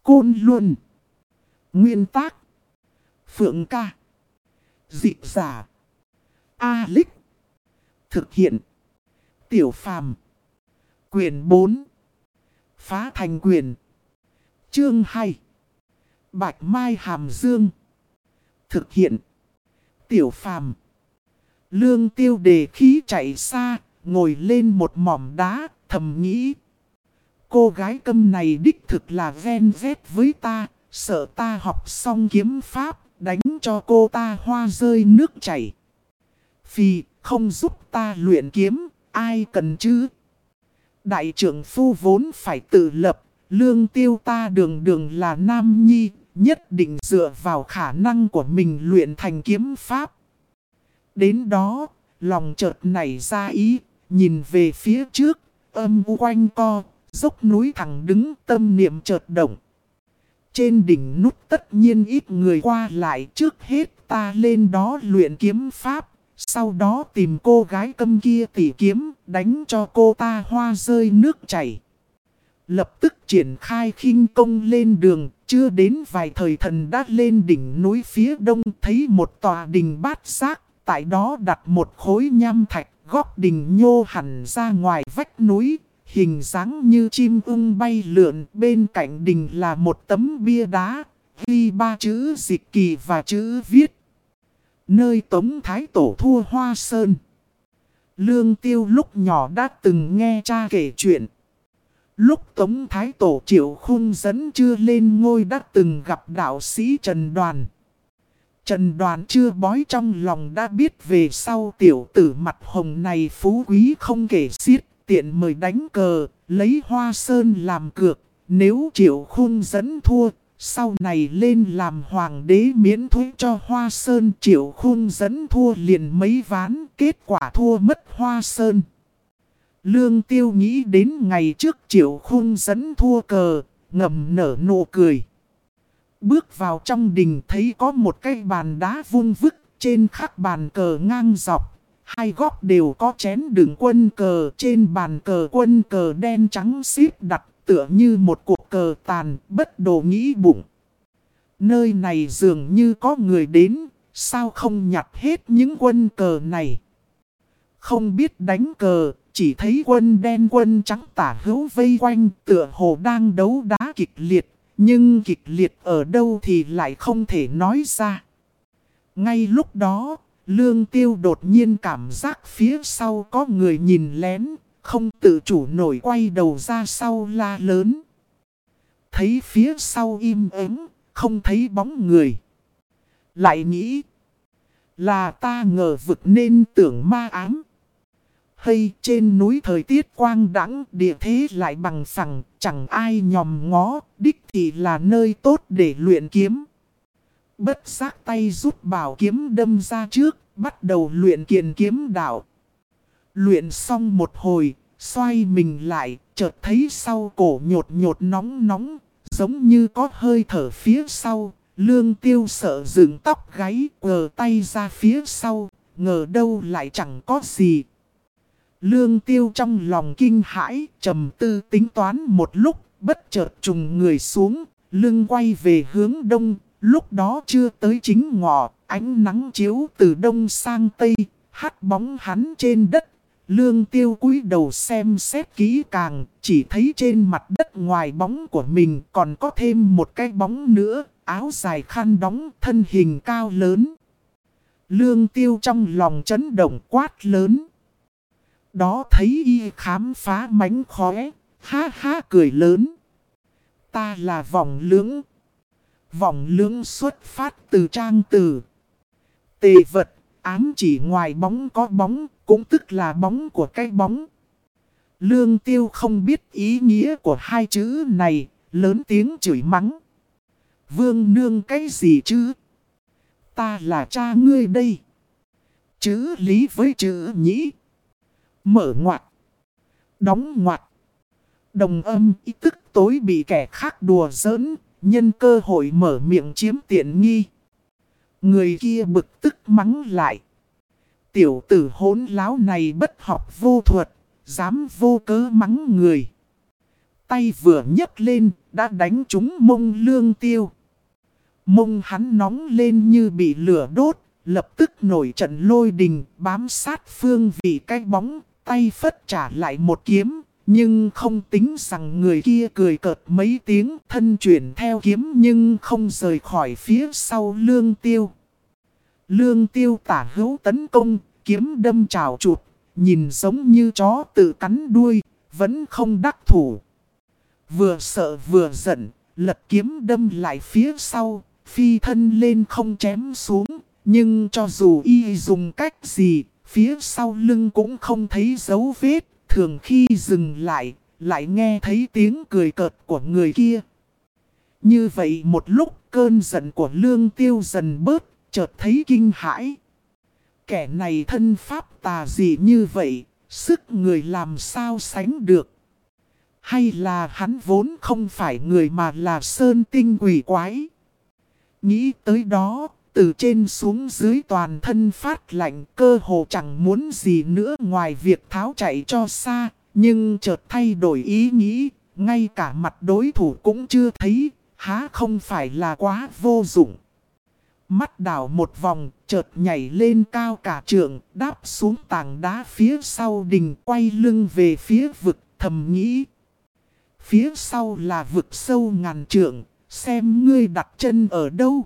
Côn Luân. Nguyên tác. Phượng Ca. Dịch giả. A-Lích. Thực hiện. Tiểu Phàm. Quyển 4. Phá thành quyền. Chương 2. Bạch Mai Hàm Dương. Thực hiện. Tiểu Phàm. Lương Tiêu đề khí chạy xa, ngồi lên một mỏm đá, thầm nghĩ. Cô gái câm này đích thực là ven vét với ta, sợ ta học xong kiếm pháp, đánh cho cô ta hoa rơi nước chảy. Vì không giúp ta luyện kiếm, ai cần chứ? Đại trưởng phu vốn phải tự lập, Lương Tiêu ta đường đường là nam nhi, nhất định dựa vào khả năng của mình luyện thành kiếm pháp. Đến đó, lòng chợt nảy ra ý, nhìn về phía trước, âm u quanh co, dốc núi thẳng đứng, tâm niệm chợt động. Trên đỉnh nút tất nhiên ít người qua lại, trước hết ta lên đó luyện kiếm pháp, sau đó tìm cô gái câm kia tỉ kiếm, đánh cho cô ta hoa rơi nước chảy. Lập tức triển khai khinh công lên đường, chưa đến vài thời thần đã lên đỉnh núi phía đông, thấy một tòa đình bát giác, tại đó đặt một khối nham thạch, góc đình nhô hẳn ra ngoài vách núi, hình dáng như chim ưng bay lượn, bên cạnh đình là một tấm bia đá, ghi 3 chữ Dịch Kỳ và chữ viết. Nơi Tống Thái Tổ thua Hoa Sơn. Lương Tiêu lúc nhỏ đã từng nghe cha kể chuyện. Lúc Tống Thái Tổ Triệu Khung Dẫn chưa lên ngôi đã từng gặp đạo sĩ Trần Đoàn. Trần Đoàn chưa bói trong lòng đã biết về sau tiểu tử mặt hồng này phú quý không kể xiết, tiện mời đánh cờ, lấy Hoa Sơn làm cược. Nếu Triệu Khung Dẫn thua, sau này lên làm hoàng đế miễn thuế cho Hoa Sơn. Triệu Khung Dẫn thua liền mấy ván, kết quả thua mất Hoa Sơn. Lương Tiêu nghĩ đến ngày trước Triệu Khung Dẫn thua cờ, ngầm nở nụ cười. Bước vào trong đình thấy có một cái bàn đá vuông vức, trên khắc bàn cờ ngang dọc. Hai góc đều có chén đựng quân cờ, trên bàn cờ quân cờ đen trắng xếp đặt tựa như một cuộc cờ tàn, bất đồ nghĩ bụng. Nơi này dường như có người đến, sao không nhặt hết những quân cờ này? Không biết đánh cờ, chỉ thấy quân đen quân trắng tả hữu vây quanh, tựa hồ đang đấu đá kịch liệt. Nhưng kịch liệt ở đâu thì lại không thể nói ra. Ngay lúc đó, Lương Tiêu đột nhiên cảm giác phía sau có người nhìn lén, không tự chủ nổi quay đầu ra sau la lớn. Thấy phía sau im ắng, không thấy bóng người. Lại nghĩ, là ta ngờ vực nên tưởng ma ám. Hay trên núi thời tiết quang đãng, địa thế lại bằng phẳng, chẳng ai nhòm ngó, đích thì là nơi tốt để luyện kiếm. Bất giác tay rút bảo kiếm đâm ra trước, bắt đầu luyện kiền kiếm đạo. Luyện xong một hồi, xoay mình lại, chợt thấy sau cổ nhột nhột nóng nóng, giống như có hơi thở phía sau. Lương Tiêu sợ dựng tóc gáy, quờ tay ra phía sau, ngờ đâu lại chẳng có gì. Lương Tiêu trong lòng kinh hãi, trầm tư tính toán một lúc, bất chợt trùng người xuống, lưng quay về hướng đông. Lúc đó chưa tới chính ngọ, ánh nắng chiếu từ đông sang tây, hắt bóng hắn trên đất. Lương Tiêu cúi đầu xem xét kỹ càng, chỉ thấy trên mặt đất ngoài bóng của mình còn có thêm một cái bóng nữa, áo dài khăn đóng, thân hình cao lớn. Lương Tiêu trong lòng chấn động quát lớn. Đó thấy y khám phá mánh khóe, ha ha cười lớn. Ta là Vọng Lưỡng. Vọng Lưỡng xuất phát từ trang từ. Tề vật, ám chỉ ngoài bóng có bóng, cũng tức là bóng của cái bóng. Lương Tiêu không biết ý nghĩa của hai chữ này, lớn tiếng chửi mắng. Vương nương cái gì chứ? Ta là cha ngươi đây. Chữ lý với chữ nhĩ. Mở ngoặc. Đóng ngoặc. Đồng âm ý tức tối bị kẻ khác đùa giỡn, nhân cơ hội mở miệng chiếm tiện nghi. Người kia bực tức mắng lại. Tiểu tử hỗn láo này bất học vô thuật, dám vô cớ mắng người. tay vừa nhấc lên, đã đánh trúng mông Lương Tiêu. Mông hắn nóng lên như bị lửa đốt, lập tức nổi trận lôi đình, bám sát phương vị cái bóng, tay phất trả lại một kiếm. Nhưng không tính rằng người kia cười cợt mấy tiếng, thân chuyển theo kiếm nhưng không rời khỏi phía sau Lương Tiêu. Lương Tiêu tả hữu tấn công, kiếm đâm trào chụp, nhìn giống như chó tự cắn đuôi, vẫn không đắc thủ. Vừa sợ vừa giận, lật kiếm đâm lại phía sau, phi thân lên không chém xuống. Nhưng cho dù y dùng cách gì, phía sau lưng cũng không thấy dấu vết. Thường khi dừng lại, lại nghe thấy tiếng cười cợt của người kia. Như vậy một lúc cơn giận của Lương Tiêu dần bớt, chợt thấy kinh hãi. Kẻ này thân pháp tà dị như vậy, sức người làm sao sánh được. Hay là hắn vốn không phải người mà là sơn tinh quỷ quái. Nghĩ tới đó, từ trên xuống dưới toàn thân phát lạnh, cơ hồ chẳng muốn gì nữa ngoài việc tháo chạy cho xa. Nhưng chợt thay đổi ý nghĩ, ngay cả mặt đối thủ cũng chưa thấy, há không phải là quá vô dụng. Mắt đảo một vòng, chợt nhảy lên cao cả trượng, đáp xuống tảng đá phía sau đình, quay lưng về phía vực, thầm nghĩ. Phía sau là vực sâu ngàn trượng, xem ngươi đặt chân ở đâu.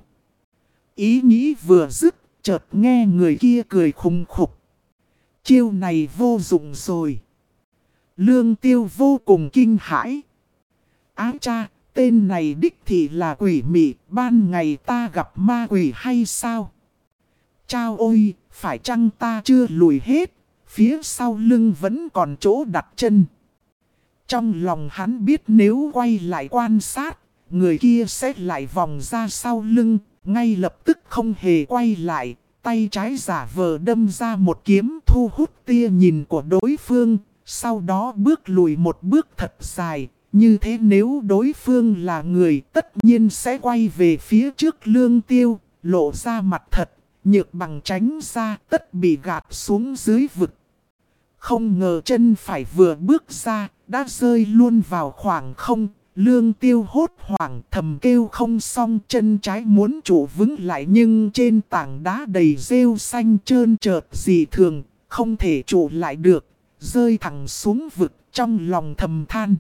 Ý nghĩ vừa dứt, chợt nghe người kia cười khùng khục. Chiêu này vô dụng rồi. Lương Tiêu vô cùng kinh hãi. Ái cha, tên này đích thị là quỷ mị, ban ngày ta gặp ma quỷ hay sao? Chao ôi, phải chăng ta chưa lùi hết, phía sau lưng vẫn còn chỗ đặt chân. Trong lòng hắn biết nếu quay lại quan sát, người kia sẽ lại vòng ra sau lưng, ngay lập tức không hề quay lại, tay trái giả vờ đâm ra một kiếm thu hút tia nhìn của đối phương, sau đó bước lùi một bước thật dài. Như thế nếu đối phương là người tất nhiên sẽ quay về phía trước Lương Tiêu, lộ ra mặt thật, nhược bằng tránh ra tất bị gạt xuống dưới vực. Không ngờ chân phải vừa bước ra, đã rơi luôn vào khoảng không. Lương Tiêu hốt hoảng thầm kêu không xong, chân trái muốn trụ vững lại nhưng trên tảng đá đầy rêu xanh trơn trợt dị thường, không thể trụ lại được, rơi thẳng xuống vực, trong lòng thầm than.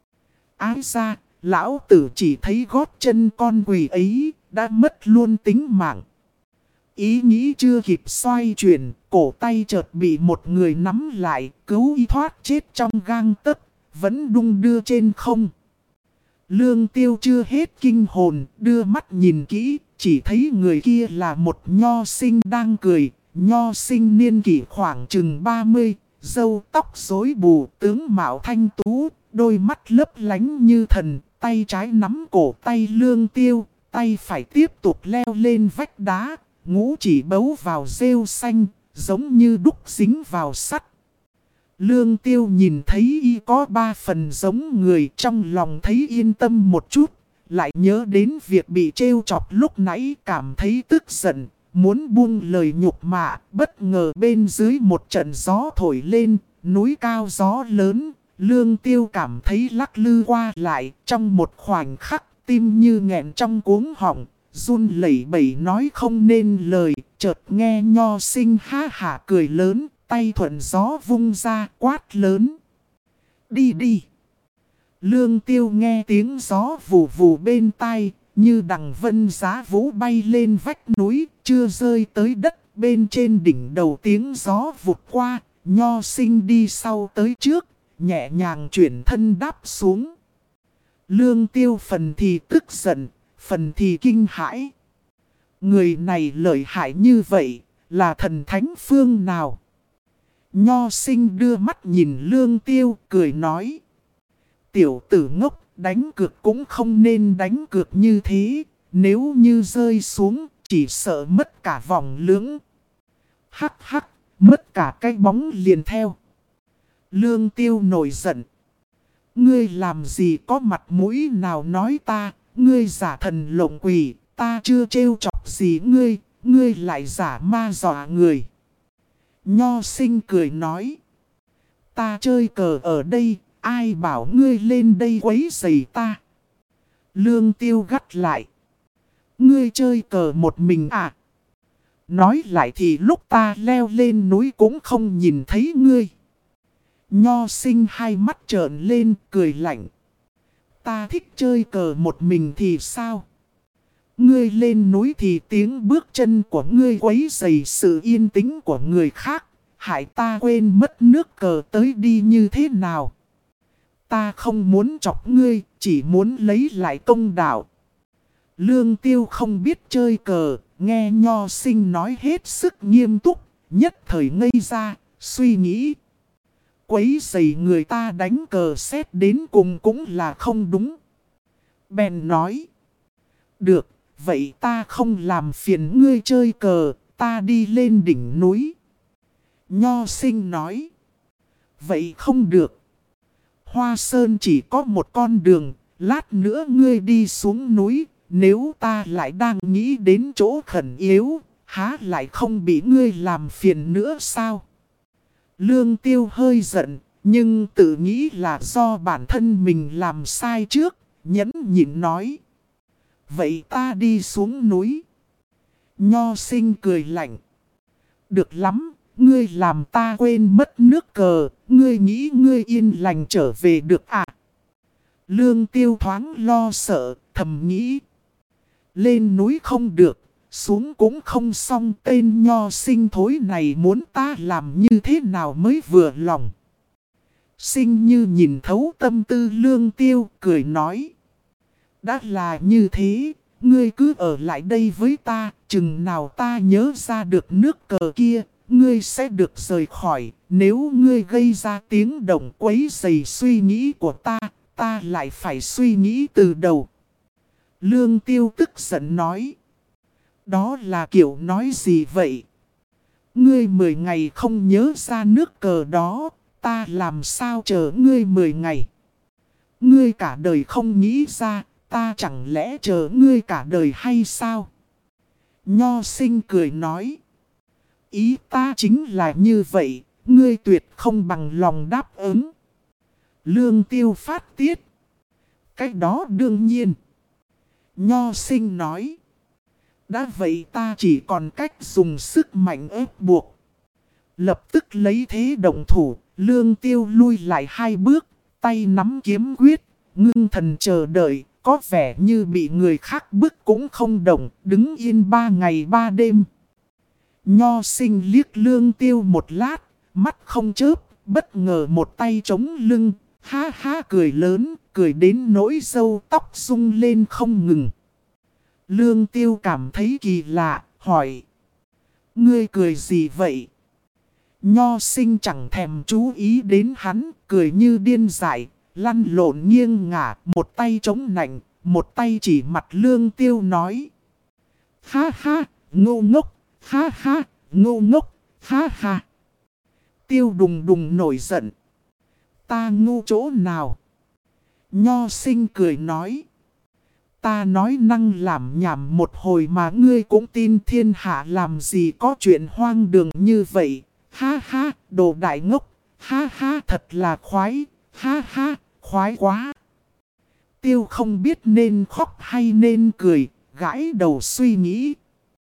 Ái ra, lão tử chỉ thấy gót chân con quỷ ấy, đã mất luôn tính mạng. Ý nghĩ chưa kịp xoay chuyển, cổ tay chợt bị một người nắm lại, cứu y thoát chết trong gang tấc, vẫn đung đưa trên không. Lương Tiêu chưa hết kinh hồn, đưa mắt nhìn kỹ, chỉ thấy người kia là một nho sinh đang cười. Nho sinh niên kỷ khoảng chừng 30, râu tóc rối bù, tướng mạo thanh tú, đôi mắt lấp lánh như thần, tay trái nắm cổ tay Lương Tiêu, tay phải tiếp tục leo lên vách đá, ngũ chỉ bấu vào rêu xanh, giống như đúc dính vào sắt. Lương Tiêu nhìn thấy y có 3 phần giống người, trong lòng thấy yên tâm một chút, lại nhớ đến việc bị trêu chọc lúc nãy, cảm thấy tức giận, muốn buông lời nhục mạ. Bất ngờ bên dưới một trận gió thổi lên, núi cao gió lớn, Lương Tiêu cảm thấy lắc lư qua lại, trong một khoảnh khắc tim như nghẹn trong cuống họng, run lẩy bẩy nói không nên lời. Chợt nghe nho sinh ha hả cười lớn, tay thuận gió vung ra quát lớn. Đi đi! Lương Tiêu nghe tiếng gió vù vù bên tai, như đằng vân giá vũ bay lên vách núi, chưa rơi tới đất. Bên trên đỉnh đầu tiếng gió vụt qua, nho sinh đi sau tới trước, nhẹ nhàng chuyển thân đáp xuống. Lương Tiêu phần thì tức giận, phần thì kinh hãi. Người này lợi hại như vậy, là thần thánh phương nào? Nho sinh đưa mắt nhìn Lương Tiêu, cười nói. Tiểu tử ngốc, đánh cược cũng không nên đánh cược như thế. Nếu như rơi xuống, chỉ sợ mất cả vòng lưỡng. Hắc hắc, mất cả cái bóng liền theo. Lương Tiêu nổi giận. Ngươi làm gì có mặt mũi nào nói ta, ngươi giả thần lộng quỷ, ta chưa trêu chọc gì ngươi, ngươi lại giả ma dọa người. Nho sinh cười nói. Ta chơi cờ ở đây, Ai bảo ngươi lên đây quấy rầy ta? Lương Tiêu gắt lại. Ngươi chơi cờ một mình à? Nói lại thì lúc ta leo lên núi cũng không nhìn thấy ngươi. Nho Sinh hai mắt trợn lên cười lạnh. Ta thích chơi cờ một mình thì sao? Ngươi lên núi thì tiếng bước chân của ngươi quấy rầy sự yên tĩnh của người khác. Hại ta quên mất nước cờ tới đi như thế nào. Ta không muốn chọc ngươi, chỉ muốn lấy lại công đạo. Lương Tiêu không biết chơi cờ, nghe Nho Sinh nói hết sức nghiêm túc, nhất thời ngây ra, suy nghĩ. Quấy rầy người ta đánh cờ xét đến cùng cũng là không đúng. Bèn nói. Được, vậy ta không làm phiền ngươi chơi cờ, ta đi lên đỉnh núi. Nho Sinh nói. Vậy không được. Hoa Sơn chỉ có một con đường, lát nữa ngươi đi xuống núi. Nếu ta lại đang nghĩ đến chỗ khẩn yếu, há lại không bị ngươi làm phiền nữa sao? Lương Tiêu hơi giận, nhưng tự nghĩ là do bản thân mình làm sai trước, nhẫn nhịn nói. Vậy ta đi xuống núi. Nho Sinh cười lạnh. Được lắm, ngươi làm ta quên mất nước cờ, ngươi nghĩ ngươi yên lành trở về được à? Lương Tiêu thoáng lo sợ, thầm nghĩ. Lên núi không được, xuống cũng không xong, tên Nho Sinh thối này muốn ta làm như thế nào mới vừa lòng. Sinh như nhìn thấu tâm tư Lương Tiêu, cười nói. Đã là như thế, ngươi cứ ở lại đây với ta, chừng nào ta nhớ ra được nước cờ kia, ngươi sẽ được rời khỏi. Nếu ngươi gây ra tiếng động quấy rầy suy nghĩ của ta lại phải suy nghĩ từ đầu. Lương Tiêu tức giận nói. Đó là kiểu nói gì vậy? Ngươi 10 ngày không nhớ ra nước cờ đó, ta làm sao chờ ngươi 10 ngày? Ngươi cả đời không nghĩ ra, ta chẳng lẽ chờ ngươi cả đời hay sao? Nho Sinh cười nói. Ý ta chính là như vậy, ngươi tuyệt không bằng lòng đáp ứng. Lương Tiêu phát tiết. Cái đó đương nhiên. Nho Sinh nói. Đã vậy ta chỉ còn cách dùng sức mạnh ép buộc. Lập tức lấy thế động thủ, Lương Tiêu lui lại 2 bước, tay nắm kiếm quyết, ngưng thần chờ đợi, có vẻ như bị người khác bức cũng không động, đứng yên 3 ngày 3 đêm. Nho Sinh liếc Lương Tiêu một lát, mắt không chớp, bất ngờ một tay chống lưng, ha ha cười lớn, cười đến nỗi râu tóc rung lên không ngừng. Lương Tiêu cảm thấy kỳ lạ, hỏi. Ngươi cười gì vậy? Nho Sinh chẳng thèm chú ý đến hắn, cười như điên dại, lăn lộn nghiêng ngả, một tay chống nạnh, một tay chỉ mặt Lương Tiêu nói. Ha ha, ngu ngốc, ha ha, ngu ngốc, ha ha. Tiêu đùng đùng nổi giận. Ta ngu chỗ nào? Nho Sinh cười nói. Ta nói năng làm nhảm một hồi mà ngươi cũng tin, thiên hạ làm gì có chuyện hoang đường như vậy. Ha ha, đồ đại ngốc. Ha ha, thật là khoái. Ha ha, khoái quá. Tiêu không biết nên khóc hay nên cười, gãi đầu suy nghĩ.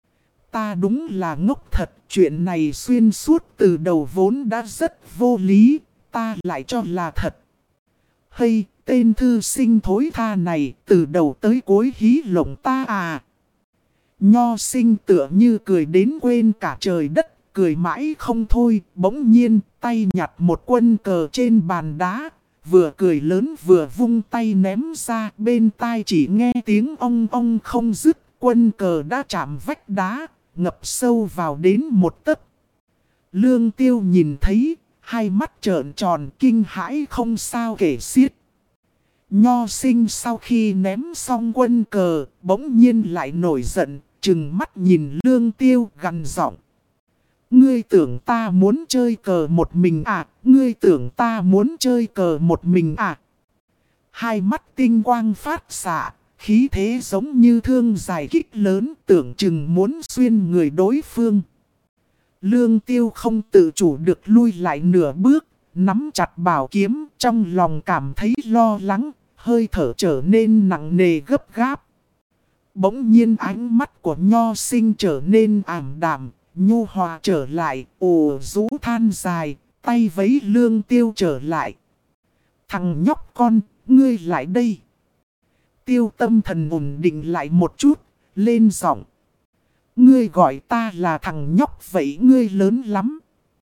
Ta đúng là ngốc thật, chuyện này xuyên suốt từ đầu vốn đã rất vô lý, ta lại cho là thật. Hay, tên thư sinh thối tha này, từ đầu tới cuối hí lộng ta à. Nho Sinh tựa như cười đến quên cả trời đất, cười mãi không thôi, bỗng nhiên tay nhặt một quân cờ trên bàn đá, vừa cười lớn vừa vung tay ném ra, bên tai chỉ nghe tiếng ong ong không dứt, quân cờ đã chạm vách đá, ngập sâu vào đến 1 tấc. Lương Tiêu nhìn thấy, hai mắt trợn tròn kinh hãi không sao kể xiết. Nho Sinh sau khi ném xong quân cờ, bỗng nhiên lại nổi giận, trừng mắt nhìn Lương Tiêu gằn giọng. Ngươi tưởng ta muốn chơi cờ một mình à? Ngươi tưởng ta muốn chơi cờ một mình à? Hai mắt tinh quang phát xạ, khí thế giống như thương dài kích lớn, tưởng chừng muốn xuyên người đối phương. Lương Tiêu không tự chủ được lui lại nửa bước, nắm chặt bảo kiếm, trong lòng cảm thấy lo lắng, hơi thở trở nên nặng nề gấp gáp. Bỗng nhiên ánh mắt của Nho Sinh trở nên ảm đạm, nhu hòa trở lại, ồ rũ than dài, tay vấy Lương Tiêu trở lại. Thằng nhóc con, ngươi lại đây. Tiêu Tâm Thần ổn định lại một chút, lên giọng. Ngươi gọi ta là thằng nhóc vậy ngươi lớn lắm.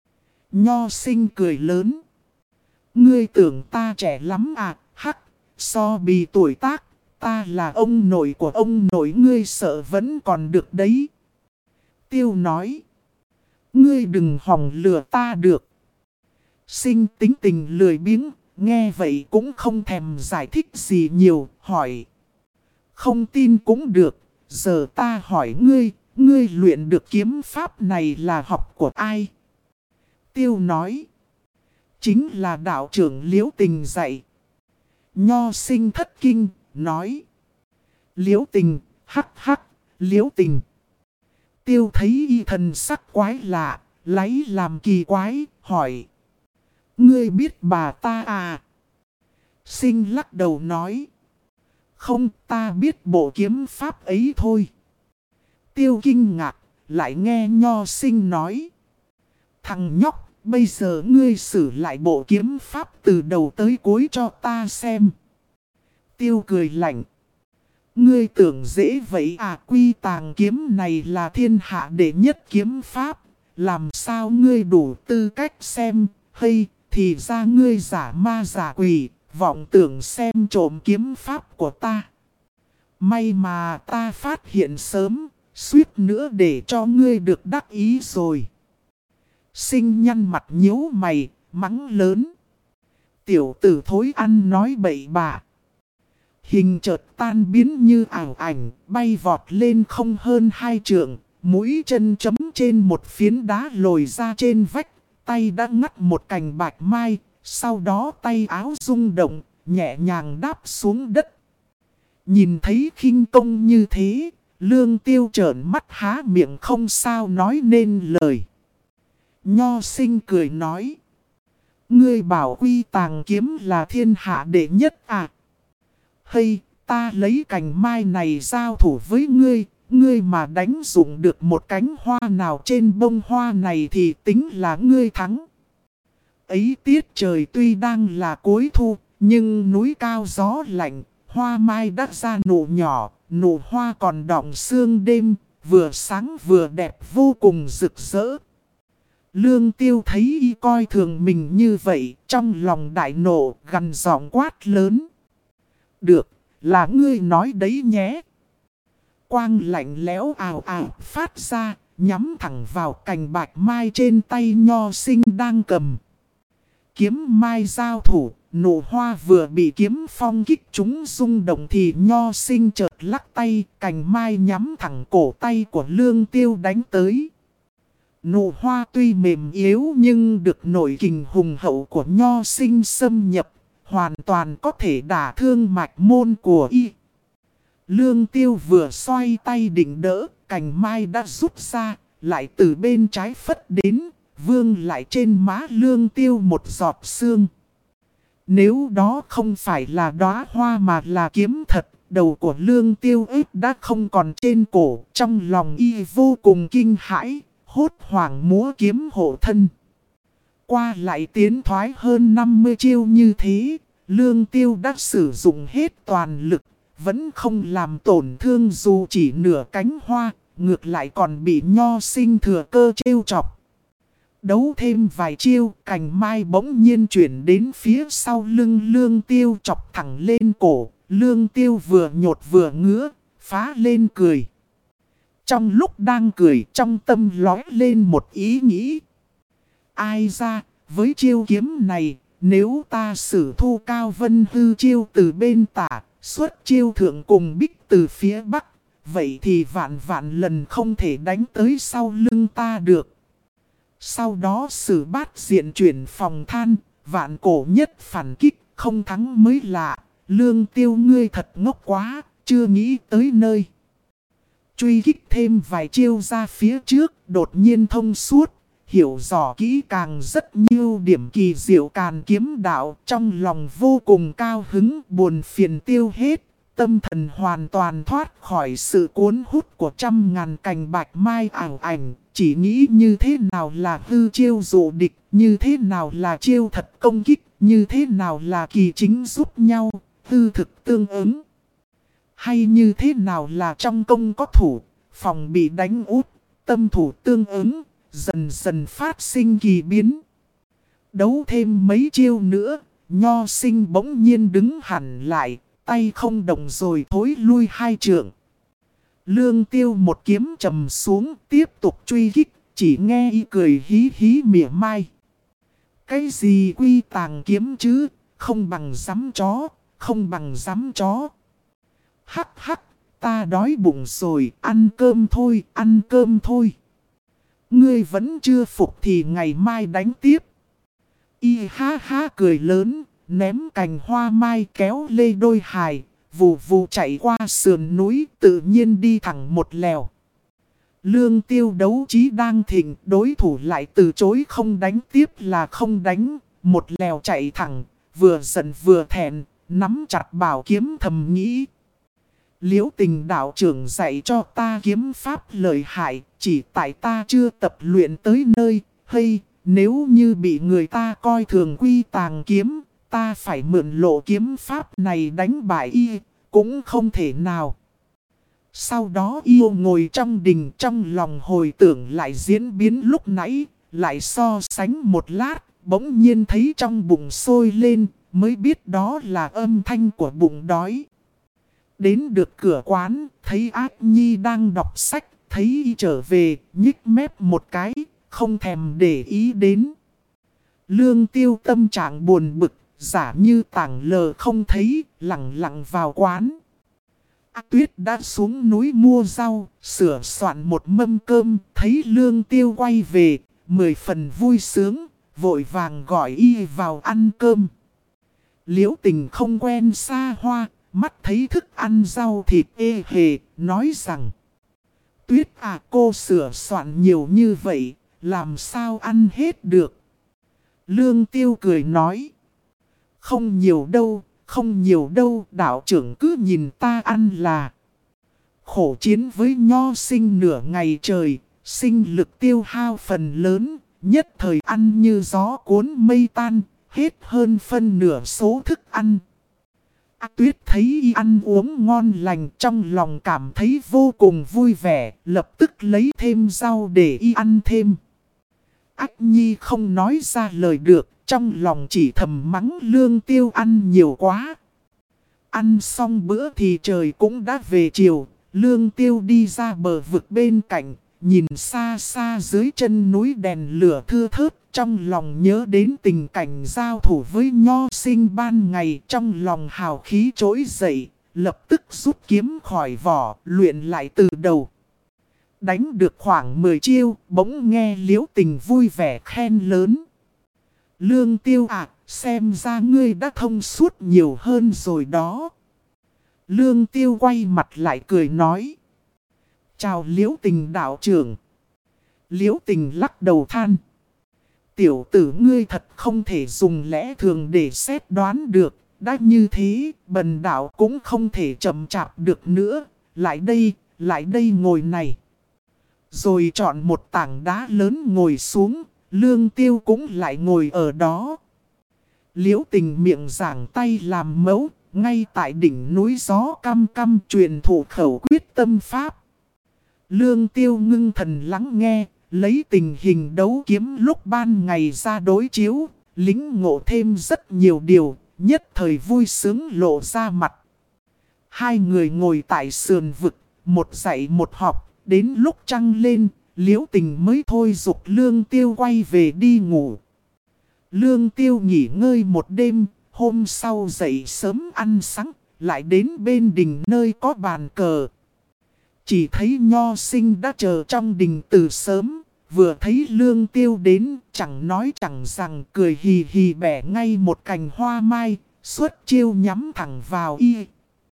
Nho Sinh cười lớn. Ngươi tưởng ta trẻ lắm à, hắc, so bì tuổi tác, ta là ông nội của ông nội ngươi sợ vẫn còn được đấy. Tiêu nói. Ngươi đừng hòng lừa ta được. Sinh tính tình lười biếng, nghe vậy cũng không thèm giải thích gì nhiều, hỏi. Không tin cũng được, giờ ta hỏi ngươi, ngươi luyện được kiếm pháp này là học của ai? Tiêu nói. Chính là đạo trưởng Liễu Tình dạy. Nho Sinh thất kinh, nói. Liễu Tình, hắc hắc, Liễu Tình. Tiêu thấy y thần sắc quái lạ, lấy làm kỳ quái, hỏi. Ngươi biết bà ta à? Sinh lắc đầu nói. Không, ta biết bộ kiếm pháp ấy thôi. Tiêu kinh ngạc, lại nghe Nho Sinh nói. Thằng nhóc, bây giờ ngươi sử lại bộ kiếm pháp từ đầu tới cuối cho ta xem. Tiêu cười lạnh. Ngươi tưởng dễ vậy à, Quy Tàng kiếm này là thiên hạ đệ nhất kiếm pháp. Làm sao ngươi đủ tư cách xem, hay thì ra ngươi giả ma giả quỷ, vọng tưởng xem trộm kiếm pháp của ta. May mà ta phát hiện sớm, suýt nữa để cho ngươi được đắc ý rồi. Sinh nhăn mặt nhíu mày, mắng lớn. Tiểu tử thối ăn nói bậy bạ. Hình chợt tan biến như ảo ảnh, bay vọt lên không hơn 2 trượng, mũi chân chấm trên một phiến đá lồi ra trên vách, tay đã ngắt một cành bạch mai, sau đó tay áo rung động, nhẹ nhàng đáp xuống đất. Nhìn thấy khinh công như thế, Lương Tiêu trợn mắt há miệng không sao nói nên lời. Nho Sinh cười nói. Ngươi bảo Quy Tàng kiếm là thiên hạ đệ nhất à? Hay, ta lấy cành mai này giao thủ với ngươi, ngươi mà đánh dụng được một cánh hoa nào trên bông hoa này thì tính là ngươi thắng. Ấy tiết trời tuy đang là cuối thu, nhưng núi cao gió lạnh, hoa mai đã ra nụ nhỏ, nụ hoa còn đọng sương đêm, vừa sáng vừa đẹp vô cùng rực rỡ. Lương Tiêu thấy y coi thường mình như vậy, trong lòng đại nộ, gằn giọng quát lớn. Được, là ngươi nói đấy nhé. Quang lạnh lẽo ào ào phát ra, nhắm thẳng vào cành bạch mai trên tay Nho Sinh đang cầm. Kiếm mai giao thủ, nụ hoa vừa bị kiếm phong kích chúng rung động thì Nho Sinh chợt lắc tay, cành mai nhắm thẳng cổ tay của Lương Tiêu đánh tới. Nụ hoa tuy mềm yếu nhưng được nội kình hùng hậu của Nho Sinh xâm nhập, hoàn toàn có thể đả thương mạch môn của y. Lương Tiêu vừa xoay tay định đỡ, cành mai đã rút ra, lại từ bên trái phất đến, vương lại trên má Lương Tiêu một giọt sương. Nếu đó không phải là đóa hoa mà là kiếm thật, đầu của Lương Tiêu ít đã không còn trên cổ, trong lòng y vô cùng kinh hãi, hốt hoảng múa kiếm hộ thân. Qua lại tiến thoái hơn 50 chiêu như thế, Lương Tiêu đã sử dụng hết toàn lực, vẫn không làm tổn thương dù chỉ nửa cánh hoa, ngược lại còn bị Nho Sinh thừa cơ trêu chọc. Đấu thêm vài chiêu, cành mai bỗng nhiên chuyển đến phía sau lưng Lương Tiêu chọc thẳng lên cổ. Lương Tiêu vừa nhột vừa ngứa, phá lên cười. Trong lúc đang cười, trong tâm lóe lên một ý nghĩ. Ai ra, với chiêu kiếm này, nếu ta sử Thu Cao Vân Hư chiêu từ bên tả, xuất chiêu thượng cùng bích từ phía bắc, vậy thì vạn vạn lần không thể đánh tới sau lưng ta được. Sau đó sử bát diện chuyển phòng than, vạn cổ nhất phản kích, không thắng mới lạ. Lương Tiêu ngươi thật ngốc quá, chưa nghĩ tới nơi. Truy kích thêm vài chiêu ra phía trước, đột nhiên thông suốt, hiểu rõ kỹ càng rất nhiều điểm kỳ diệu càn kiếm đạo, trong lòng vô cùng cao hứng, buồn phiền tiêu hết, tâm thần hoàn toàn thoát khỏi sự cuốn hút của trăm ngàn cành bạch mai ảo ảnh, chỉ nghĩ như thế nào là hư chiêu dụ địch, như thế nào là chiêu thật công kích, như thế nào là kỳ chính giúp nhau, hư thực tương ứng, hay như thế nào là trong công có thủ, phòng bị đánh úp, tâm thủ tương ứng, dần dần phát sinh kỳ biến. Đấu thêm mấy chiêu nữa, Nho Sinh bỗng nhiên đứng hẳn lại, tay không động rồi thối lui 2 trượng. Lương Tiêu một kiếm trầm xuống, tiếp tục truy kích, chỉ nghe y cười hí hí mỉa mai. Cái gì quy tàng kiếm chứ, không bằng giấm chó, không bằng giấm chó. Hắc hắc, ta đói bụng rồi, ăn cơm thôi, ăn cơm thôi. Ngươi vẫn chưa phục thì ngày mai đánh tiếp. Y ha ha cười lớn, ném cành hoa mai kéo lê đôi hài, vù vù chạy qua sườn núi, tự nhiên đi thẳng một lèo. Lương Tiêu đấu trí đang thịnh, đối thủ lại từ chối không đánh tiếp là không đánh, một lèo chạy thẳng, vừa giận vừa thẹn, nắm chặt bảo kiếm thầm nghĩ. Liễu Tình đạo trưởng dạy cho ta kiếm pháp lợi hại, chỉ tại ta chưa tập luyện tới nơi, hay nếu như bị người ta coi thường quy tàng kiếm, ta phải mượn lộ kiếm pháp này đánh bại y, cũng không thể nào. Sau đó yêu ngồi trong đình, trong lòng hồi tưởng lại diễn biến lúc nãy, lại so sánh một lát, bỗng nhiên thấy trong bụng sôi lên, mới biết đó là âm thanh của bụng đói. Đến được cửa quán, thấy Ác Nhi đang đọc sách, thấy y trở về, nhích mép một cái, không thèm để ý đến. Lương Tiêu tâm trạng buồn bực, giả như tảng lờ không thấy, lặng lặng vào quán. Tuyết đã xuống núi mua rau, sửa soạn một mâm cơm, thấy Lương Tiêu quay về, 10 phần vui sướng, vội vàng gọi y vào ăn cơm. Liễu Tình không quen xa hoa, mắt thấy thức ăn rau thịt ê hề, nói rằng: Tuyết à, cô sửa soạn nhiều như vậy, làm sao ăn hết được? Lương Tiêu cười nói: Không nhiều đâu, không nhiều đâu, đạo trưởng cứ nhìn ta ăn là. Khổ chiến với Nho Sinh nửa ngày trời, sinh lực tiêu hao phần lớn, nhất thời ăn như gió cuốn mây tan, hết hơn phân nửa số thức ăn. Tuyết thấy y ăn uống ngon lành, trong lòng cảm thấy vô cùng vui vẻ, lập tức lấy thêm rau để y ăn thêm. Ách Nhi không nói ra lời được, trong lòng chỉ thầm mắng Lương Tiêu ăn nhiều quá. Ăn xong bữa thì trời cũng đã về chiều, Lương Tiêu đi ra bờ vực bên cạnh, nhìn xa xa dưới chân núi đèn lửa thưa thớt, trong lòng nhớ đến tình cảnh giao thủ với Nho Sinh ban ngày, trong lòng hào khí trỗi dậy, lập tức rút kiếm khỏi vỏ, luyện lại từ đầu. Đánh được khoảng 10 chiêu, bỗng nghe Liễu Tình vui vẻ khen lớn. Lương Tiêu à, xem ra ngươi đã thông suốt nhiều hơn rồi đó. Lương Tiêu quay mặt lại cười nói: Chào Liễu Tình đạo trưởng. Liễu Tình lắc đầu than: Tiểu tử ngươi thật không thể dùng lẽ thường để xét đoán được. Đã như thế, bần đạo cũng không thể chậm chạp được nữa. Lại đây ngồi này. Rồi chọn một tảng đá lớn ngồi xuống, Lương Tiêu cũng lại ngồi ở đó. Liễu Tình miệng giảng tay làm mẫu, ngay tại đỉnh núi gió căm căm truyền thụ khẩu quyết tâm pháp. Lương Tiêu ngưng thần lắng nghe, lấy tình hình đấu kiếm lúc ban ngày ra đối chiếu, lính ngộ thêm rất nhiều điều, nhất thời vui sướng lộ ra mặt. Hai người ngồi tại sườn vực, một dạy một học, đến lúc trăng lên, Liễu Tình mới thôi giục Lương Tiêu quay về đi ngủ. Lương Tiêu nghỉ ngơi một đêm, hôm sau dậy sớm ăn sáng, lại đến bên đình nơi có bàn cờ. Chỉ thấy Nho Sinh đã chờ trong đình từ sớm, vừa thấy Lương Tiêu đến, chẳng nói chẳng rằng, cười hì hì bẻ ngay một cành hoa mai, xuất chiêu nhắm thẳng vào y.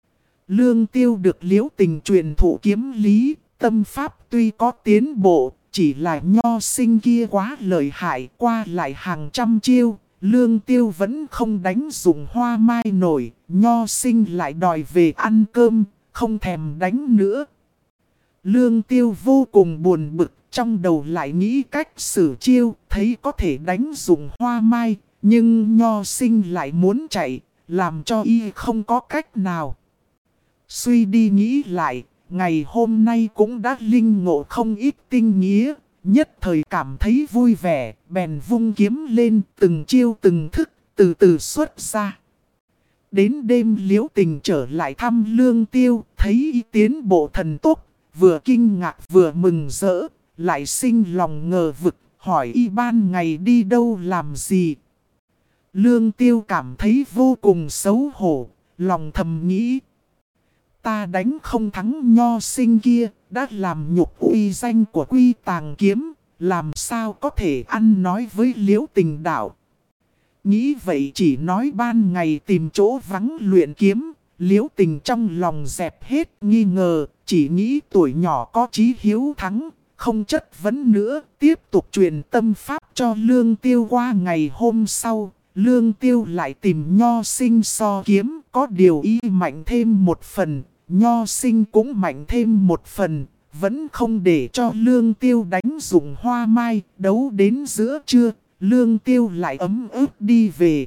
Lương Tiêu được Liễu Tình truyền thụ kiếm lý, tâm pháp tuy có tiến bộ, chỉ là Nho Sinh kia quá lợi hại, qua lại hàng trăm chiêu, Lương Tiêu vẫn không đánh dụng Hoa Mai nổi, Nho Sinh lại đòi về ăn cơm, không thèm đánh nữa. Lương Tiêu vô cùng buồn bực, trong đầu lại nghĩ cách xử chiêu, thấy có thể đánh dụng Hoa Mai, nhưng Nho Sinh lại muốn chạy, làm cho y không có cách nào. Suy đi nghĩ lại, ngày hôm nay cũng đã linh ngộ không ít tinh nghĩa, nhất thời cảm thấy vui vẻ, bèn vung kiếm lên, từng chiêu từng thức, từ từ xuất ra. Đến đêm Liễu Tình trở lại thăm Lương Tiêu, thấy y tiến bộ thần tốc, vừa kinh ngạc vừa mừng rỡ, lại sinh lòng ngờ vực, hỏi y ban ngày đi đâu làm gì. Lương Tiêu cảm thấy vô cùng xấu hổ, lòng thầm nghĩ. Ta đánh không thắng Nho Sinh kia, đã làm nhục uy danh của Quy Tàng Kiếm, làm sao có thể ăn nói với Liễu Tình đạo. Nghĩ vậy chỉ nói ban ngày tìm chỗ vắng luyện kiếm, Liễu Tình trong lòng dẹp hết nghi ngờ, chỉ nghĩ tuổi nhỏ có chí hiếu thắng, không chất vấn nữa, tiếp tục truyền tâm pháp cho Lương Tiêu. Qua ngày hôm sau, Lương Tiêu lại tìm Nho Sinh so kiếm, có điều y mạnh thêm một phần, Nho Sinh cũng mạnh thêm một phần, vẫn không để cho Lương Tiêu đánh dụng Hoa Mai. Đấu đến giữa trưa, Lương Tiêu lại ấm ức đi về.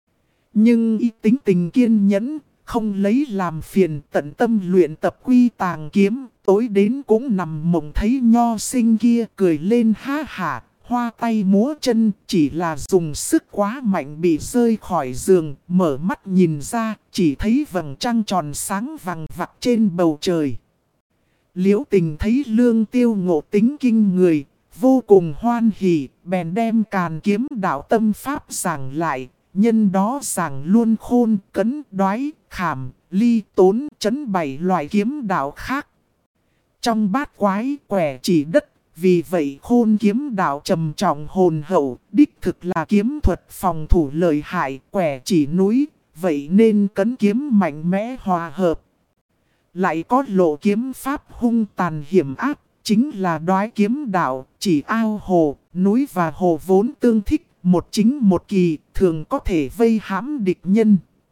Nhưng y tính tình kiên nhẫn, không lấy làm phiền, tận tâm luyện tập Quy Tàng Kiếm. Tối đến cũng nằm mộng thấy Nho Sinh kia cười lên ha hả, hoa tay múa chân, chỉ là dùng sức quá mạnh bị rơi khỏi giường. Mở mắt nhìn ra, chỉ thấy vầng trăng tròn sáng vằng vặc trên bầu trời. Liễu Tình thấy Lương Tiêu ngộ tính kinh người, vô cùng hoan hỉ, bèn đem Càn Kiếm đạo tâm pháp giảng lại. Nhân đó giảng luôn khôn, cấn, đoái, khảm, ly, tốn, chấn 7 loại kiếm đạo khác. Trong bát quái, quẻ chỉ đất, vì vậy khôn kiếm đạo trầm trọng hồn hậu, đích thực là kiếm thuật phòng thủ lợi hại, quẻ chỉ núi, vậy nên cấn kiếm mạnh mẽ hòa hợp. Lại có lộ kiếm pháp hung tàn hiểm ác, chính là đoái kiếm đạo, chỉ ao hồ, núi và hồ vốn tương thích, một chính một kỳ, thường có thể vây hãm địch nhân.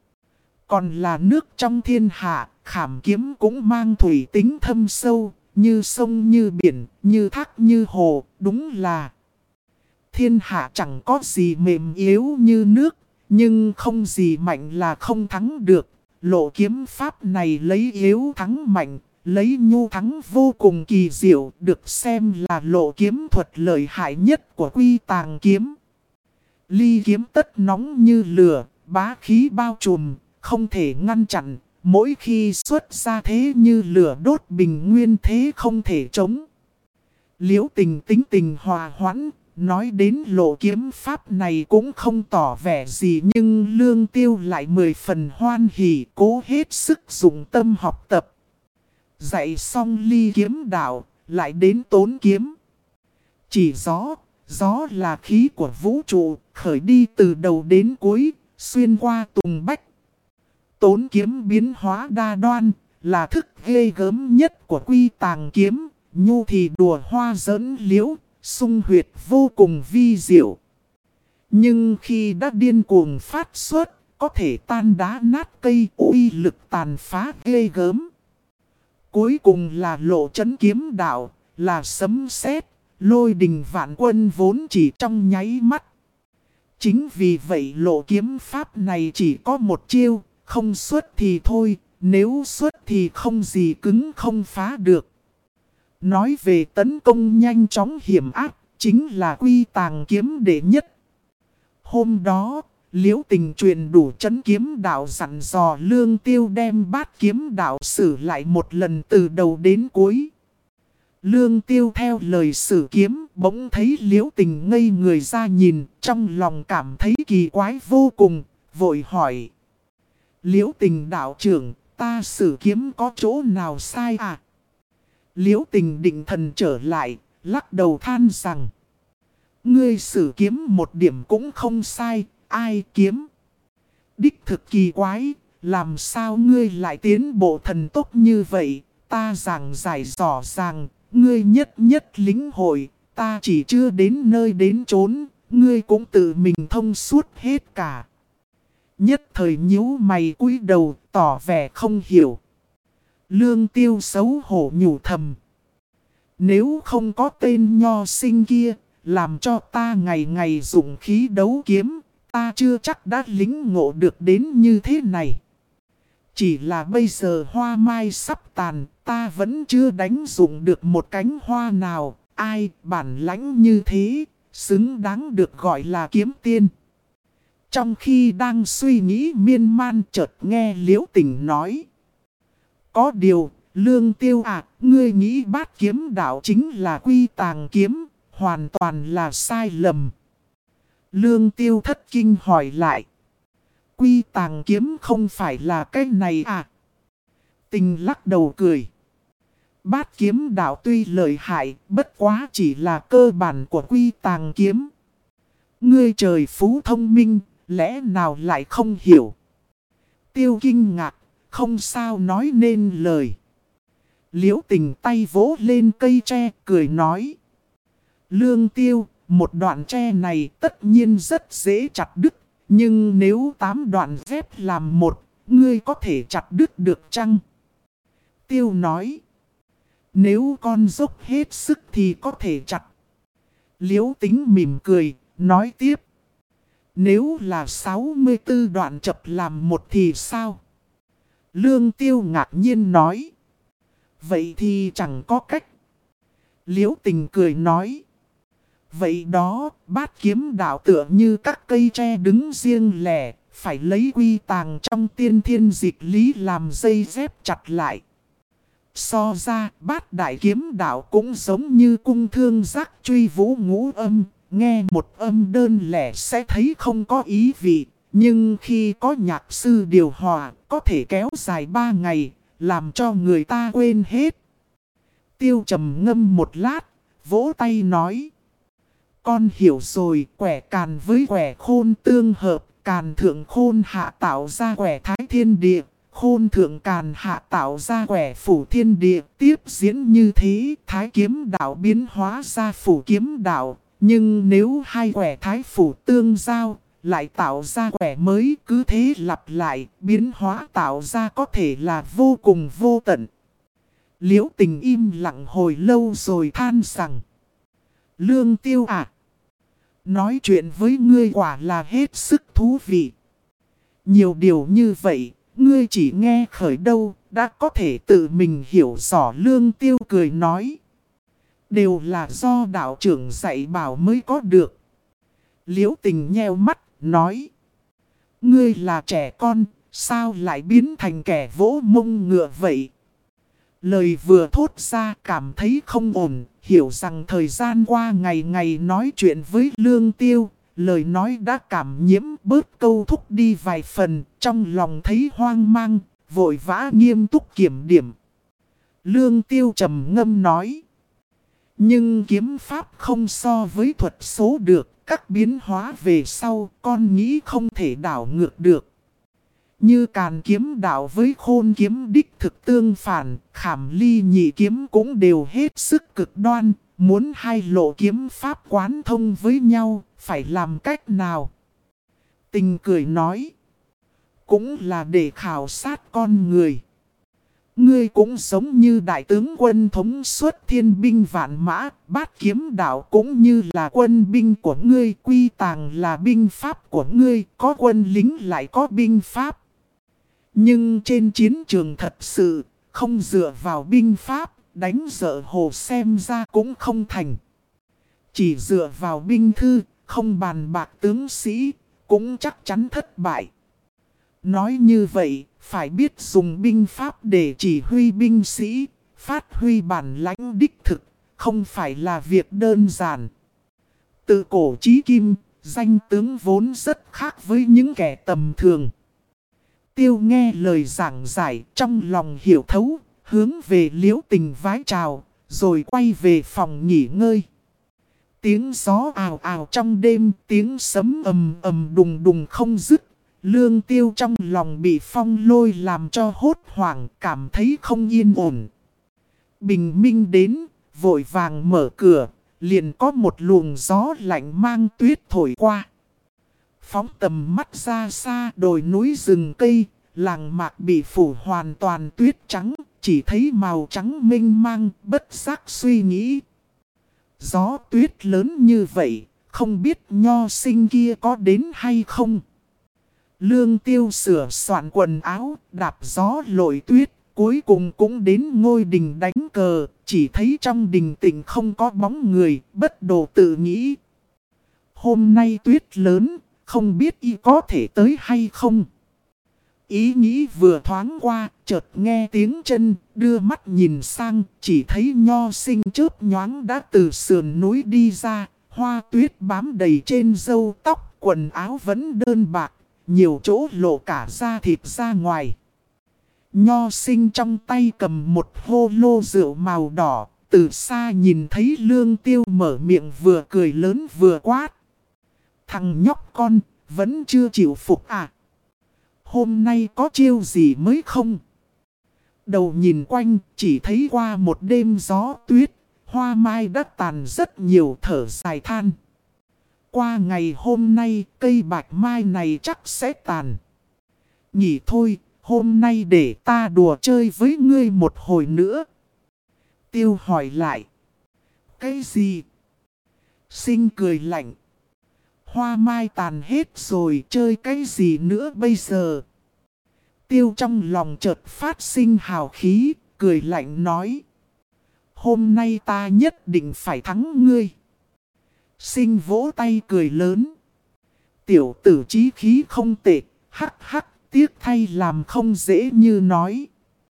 Còn là nước trong thiên hạ, khảm kiếm cũng mang thủy tính thâm sâu, như sông như biển, như thác như hồ, đúng là thiên hạ chẳng có gì mềm yếu như nước, nhưng không gì mạnh là không thắng được. Lộ kiếm pháp này lấy yếu thắng mạnh, lấy nhu thắng vô cùng kỳ diệu, được xem là lộ kiếm thuật lợi hại nhất của Quy Tàng Kiếm. Ly kiếm tất nóng như lửa, bá khí bao trùm, không thể ngăn chặn, mỗi khi xuất ra thế như lửa đốt bình nguyên thế không thể chống. Liễu Tình tính tình hòa hoãn, nói đến lộ kiếm pháp này cũng không tỏ vẻ gì, nhưng Lương Tiêu lại 10 phần hoan hỉ, cố hết sức dùng tâm học tập. Dạy xong ly kiếm đạo, lại đến tốn kiếm. Chỉ gió là khí của vũ trụ, khởi đi từ đầu đến cuối, xuyên qua tùng bách. Tốn kiếm biến hóa đa đoan, là thức ghê gớm nhất của Quy Tàng Kiếm, nhu thì đùa hoa giỡn liễu, sung huyệt vô cùng vi diệu. Nhưng khi đã điên cuồng phát xuất, có thể tan đá nát cây, uy lực tàn phá ghê gớm. Cuối cùng là lộ chấn kiếm đạo, là sấm sét, lôi đình vạn quân vốn chỉ trong nháy mắt. Chính vì vậy lộ kiếm pháp này chỉ có một chiêu, không xuất thì thôi, nếu xuất thì không gì cứng không phá được. Nói về tấn công nhanh chóng hiểm ác, chính là Quy Tàng Kiếm đệ nhất. Hôm đó, Liễu Tình truyền đủ chấn kiếm đạo, dặn dò Lương Tiêu đem bát kiếm đạo sử lại một lần từ đầu đến cuối. Lương Tiêu theo lời sử kiếm, bỗng thấy Liễu Tình ngây người ra nhìn, trong lòng cảm thấy kỳ quái vô cùng, vội hỏi. Liễu Tình đạo trưởng, ta sử kiếm có chỗ nào sai à? Liễu Tình định thần trở lại, lắc đầu than rằng. Ngươi sử kiếm một điểm cũng không sai, ai kiếm? Đích thực kỳ quái, làm sao ngươi lại tiến bộ thần tốc như vậy? Ta giảng giải rõ ràng, ngươi nhất nhất lĩnh hội, ta chỉ chưa đến nơi đến chốn, ngươi cũng tự mình thông suốt hết cả. Nhất thời nhíu mày cúi đầu tỏ vẻ không hiểu. Lương Tiêu xấu hổ nhủ thầm. Nếu không có tên nho sinh kia, làm cho ta ngày ngày dụng khí đấu kiếm, ta chưa chắc đã lính ngộ được đến như thế này. Chỉ là bây giờ hoa mai sắp tàn, ta vẫn chưa đánh dụng được một cánh hoa nào. Ai bản lãnh như thế, xứng đáng được gọi là kiếm tiên. Trong khi đang suy nghĩ miên man chợt nghe Liễu Tình nói. Có điều, Lương Tiêu à, ngươi nghĩ Bát Kiếm đạo chính là Quy Tàng kiếm, hoàn toàn là sai lầm. Lương Tiêu thất kinh hỏi lại. Quy Tàng kiếm không phải là cái này à? Tình lắc đầu cười. Bát Kiếm đạo tuy lợi hại, bất quá chỉ là cơ bản của Quy Tàng kiếm. Ngươi trời phú thông minh, lẽ nào lại không hiểu? Tiêu kinh ngạc, không sao nói nên lời. Liễu Tình tay vỗ lên cây tre, cười nói. Lương Tiêu, một đoạn tre này tất nhiên rất dễ chặt đứt. Nhưng nếu 8 đoạn ghép làm một, ngươi có thể chặt đứt được chăng? Tiêu nói. Nếu con dốc hết sức thì có thể chặt. Liễu Tính mỉm cười, nói tiếp. Nếu là 64 đoạn chập làm một thì sao? Lương Tiêu ngạc nhiên nói. Vậy thì chẳng có cách. Liễu Tình cười nói. Vậy đó, Bát Kiếm đạo tựa như các cây tre đứng riêng lẻ, phải lấy quy tàng trong tiên thiên dịch lý làm dây dép chặt lại. So ra, Bát Đại Kiếm đạo cũng giống như cung thương giác truy vũ ngũ âm, nghe một âm đơn lẻ sẽ thấy không có ý vị, nhưng khi có nhạc sư điều hòa, có thể kéo dài 3 ngày, làm cho người ta quên hết. Tiêu trầm ngâm một lát, vỗ tay nói. Con hiểu rồi, quẻ càn với quẻ khôn tương hợp, càn thượng khôn hạ tạo ra quẻ thái thiên địa, khôn thượng càn hạ tạo ra quẻ phủ thiên địa. Tiếp diễn như thế, thái kiếm đạo biến hóa ra phủ kiếm đạo, nhưng nếu hai quẻ thái phủ tương giao, lại tạo ra quẻ mới, cứ thế lặp lại, biến hóa tạo ra có thể là vô cùng vô tận. Liễu Tình im lặng hồi lâu rồi than rằng. Lương Tiêu à, nói chuyện với ngươi quả là hết sức thú vị. Nhiều điều như vậy, ngươi chỉ nghe khởi đâu, đã có thể tự mình hiểu rõ. Lương Tiêu cười nói. Đều là do đạo trưởng dạy bảo mới có được. Liễu Tình nheo mắt, nói. Ngươi là trẻ con, sao lại biến thành kẻ vỗ mông ngựa vậy? Lời vừa thốt ra cảm thấy không ổn, hiểu rằng thời gian qua ngày ngày nói chuyện với Lương Tiêu, lời nói đã cảm nhiễm bớt câu thúc đi vài phần, trong lòng thấy hoang mang, vội vã nghiêm túc kiểm điểm. Lương Tiêu trầm ngâm nói. Nhưng kiếm pháp không so với thuật số được, các biến hóa về sau con nghĩ không thể đảo ngược được. Như Càn kiếm đạo với Khôn kiếm đích thực tương phản, Khảm Ly nhị kiếm cũng đều hết sức cực đoan, muốn hai lộ kiếm pháp quán thông với nhau, phải làm cách nào? Tình cười nói, cũng là để khảo sát con người. Ngươi cũng giống như đại tướng quân thống suất thiên binh vạn mã, Bát kiếm đạo cũng như là quân binh của ngươi, quy tàng là binh pháp của ngươi, có quân lính lại có binh pháp. Nhưng trên chiến trường thật sự, không dựa vào binh pháp, đánh dở hồ xem ra cũng không thành. Chỉ dựa vào binh thư, không bàn bạc tướng sĩ, cũng chắc chắn thất bại. Nói như vậy, phải biết dùng binh pháp để chỉ huy binh sĩ, phát huy bản lãnh đích thực, không phải là việc đơn giản. Từ cổ chí kim, danh tướng vốn rất khác với những kẻ tầm thường. Tiêu nghe lời giảng giải trong lòng hiểu thấu, hướng về Liễu Tình vái chào, rồi quay về phòng nghỉ ngơi. Tiếng gió ào ào trong đêm, tiếng sấm ầm ầm đùng đùng không dứt. Lương Tiêu trong lòng bị phong lôi làm cho hốt hoảng, cảm thấy không yên ổn. Bình minh đến, vội vàng mở cửa, liền có một luồng gió lạnh mang tuyết thổi qua. Phóng tầm mắt ra xa đồi núi rừng cây, làng mạc bị phủ hoàn toàn tuyết trắng, chỉ thấy màu trắng mênh mang, bất giác suy nghĩ. Gió tuyết lớn như vậy, không biết Nho Sinh kia có đến hay không? Lương Tiêu sửa soạn quần áo, đạp gió lội tuyết, cuối cùng cũng đến ngôi đình đánh cờ, chỉ thấy trong đình tịnh không có bóng người, bất đồ tự nghĩ. Hôm nay tuyết lớn, không biết y có thể tới hay không? Ý nghĩ vừa thoáng qua, chợt nghe tiếng chân, đưa mắt nhìn sang, chỉ thấy Nho Sinh chớp nhoáng đã từ sườn núi đi ra, hoa tuyết bám đầy trên râu tóc, quần áo vẫn đơn bạc, nhiều chỗ lộ cả da thịt ra ngoài. Nho Sinh trong tay cầm một hô lô rượu màu đỏ, từ xa nhìn thấy Lương Tiêu mở miệng vừa cười lớn vừa quát. Thằng nhóc con, vẫn chưa chịu phục à? Hôm nay có chiêu gì mới không? Đầu nhìn quanh, chỉ thấy qua một đêm gió tuyết, hoa mai đã tàn rất nhiều, thở dài than. Qua ngày hôm nay, cây bạch mai này chắc sẽ tàn. Nhỉ thôi, hôm nay để ta đùa chơi với ngươi một hồi nữa. Tiêu hỏi lại. Cái gì? Sinh cười lạnh. Hoa mai tàn hết rồi, chơi cái gì nữa bây giờ? Tiêu trong lòng chợt phát sinh hào khí, cười lạnh nói. Hôm nay ta nhất định phải thắng ngươi. Sinh vỗ tay cười lớn. Tiểu tử chí khí không tệ, hắc hắc, tiếc thay làm không dễ như nói.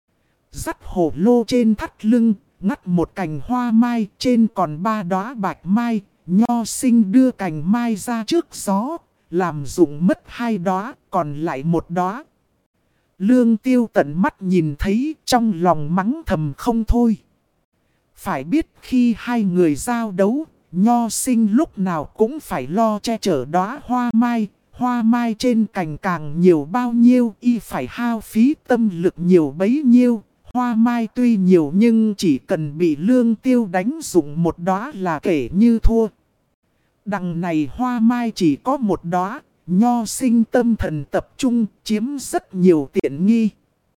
Dắt hổ lô trên thắt lưng, ngắt một cành hoa mai, trên còn 3 đóa bạch mai. Nho Sinh đưa cành mai ra trước gió, làm rụng mất 2 đóa, còn lại 1 đóa. Lương Tiêu tận mắt nhìn thấy, trong lòng mắng thầm không thôi. Phải biết khi hai người giao đấu, Nho Sinh lúc nào cũng phải lo che chở đóa hoa mai trên cành càng nhiều bao nhiêu, y phải hao phí tâm lực nhiều bấy nhiêu. Hoa mai tuy nhiều nhưng chỉ cần bị Lương Tiêu đánh dụng 1 đóa là kể như thua. Đằng này hoa mai chỉ có 1 đóa, Nho Sinh tâm thần tập trung, chiếm rất nhiều tiện nghi.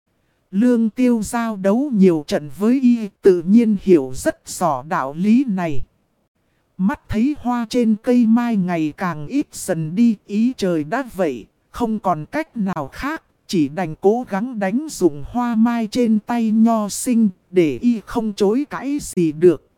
Lương Tiêu giao đấu nhiều trận với y, tự nhiên hiểu rất rõ đạo lý này. Mắt thấy hoa trên cây mai ngày càng ít dần đi, ý trời đã vậy, không còn cách nào khác, chỉ đành cố gắng đánh dụng hoa mai trên tay Nho Sinh, để y không chối cãi gì được.